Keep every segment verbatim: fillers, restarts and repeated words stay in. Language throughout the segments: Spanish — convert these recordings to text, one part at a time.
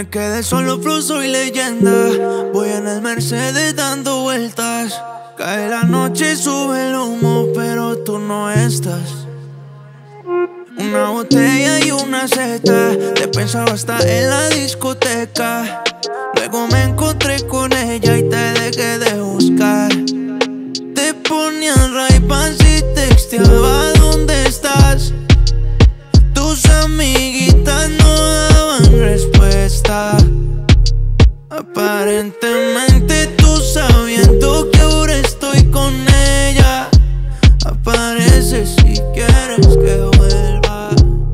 Me quedé solo, flow, soy leyenda. Voy en el Mercedes dando vueltas. Cae la noche, sube el humo, pero tú no estás. Una botella y una seta, te pensaba hasta en la discoteca. Luego me encontré con ella y te dejé de buscar. Te ponía Ray-Bans y texteaba ¿dónde estás? Tus amiguitas no daban respuesta. Aparentemente tú sabiendo que ahora estoy con ella, apareces si quieres que vuelva.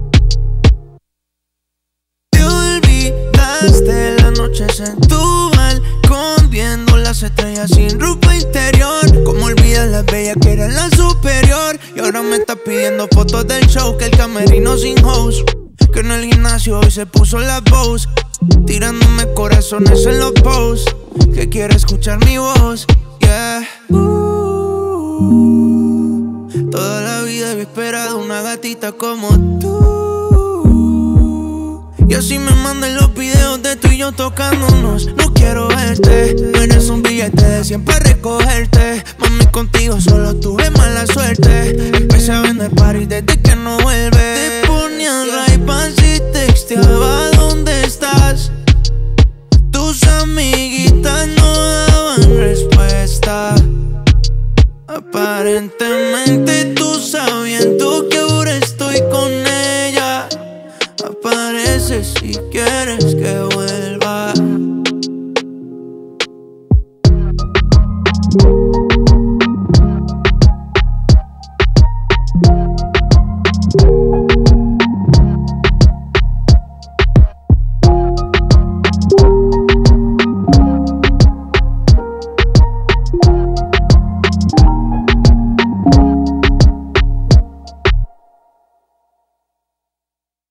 Te olvidaste las noches en tu balcón, viendo las estrellas sin ropa interior. Como olvidas las bellas que eran la superior. Y ahora me estás pidiendo fotos del show, que el camerino sin host, que en el gimnasio hoy se puso la voz, tirándome corazones en los posts, que quiere escuchar mi voz, yeah. uh, Toda la vida he esperado una gatita como tú, y así me mandan los videos de tú y yo tocándonos. No quiero verte, no eres un billete de cien para recogerte. Mami, contigo solo tuve mala suerte. Empecé a vender party desde que no vuelve. Te ponía Ray-Bans y texteaba ¿dónde estás? Tus amiguitas no daban respuesta. Aparentemente tú sabiendo que ahora estoy con ella, apareces si quieres que vuelva.